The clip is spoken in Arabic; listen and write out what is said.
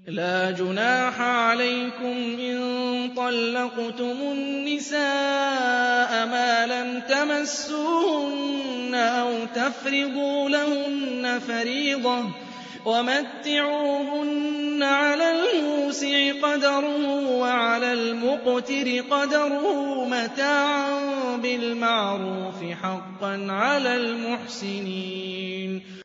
لَّا جُنَاحَ عَلَيْكُمْ إِن طَلَّقْتُمُ النِّسَاءَ مَا لَمْ تَمَسُّوهُنَّ أَوْ تَفْرِضُوا لَهُنَّ فَرِيضَةً ۚ وَمَتِّعُوهُنَّ عَلَى الْمُوسِعِ قَدَرُهُ وَعَلَى الْمُقْتِرِ قَدَرُهُ مَتَاعًا بِالْمَعْرُوفِ ۖ حَقًّا عَلَى الْمُحْسِنِينَ